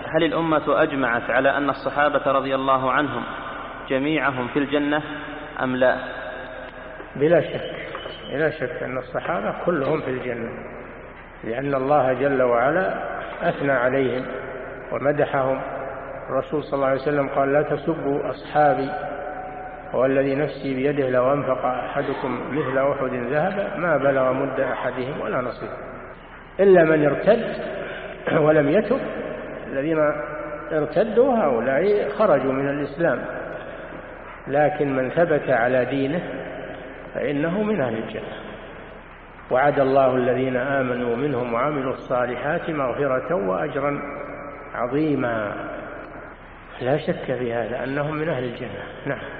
هل الأمة أجمعت على أن الصحابة رضي الله عنهم جميعهم في الجنة أم لا؟ بلا شك أن الصحابة كلهم في الجنة، لأن الله جل وعلا أثنى عليهم ومدحهم. الرسول صلى الله عليه وسلم قال: لا تسبوا أصحابي، والذي نفسي بيده لو أنفق أحدكم مثل أحد ذهبا ما بلغ مد أحدهم ولا نصيف، إلا من ارتد ولم يتب. الذين ارتدوا هؤلاء خرجوا من الإسلام، لكن من ثبت على دينه فإنه من أهل الجنة. وعد الله الذين آمنوا منهم وعملوا الصالحات مغفرة وأجرا عظيما. لا شك في هذا أنهم من أهل الجنة. نعم.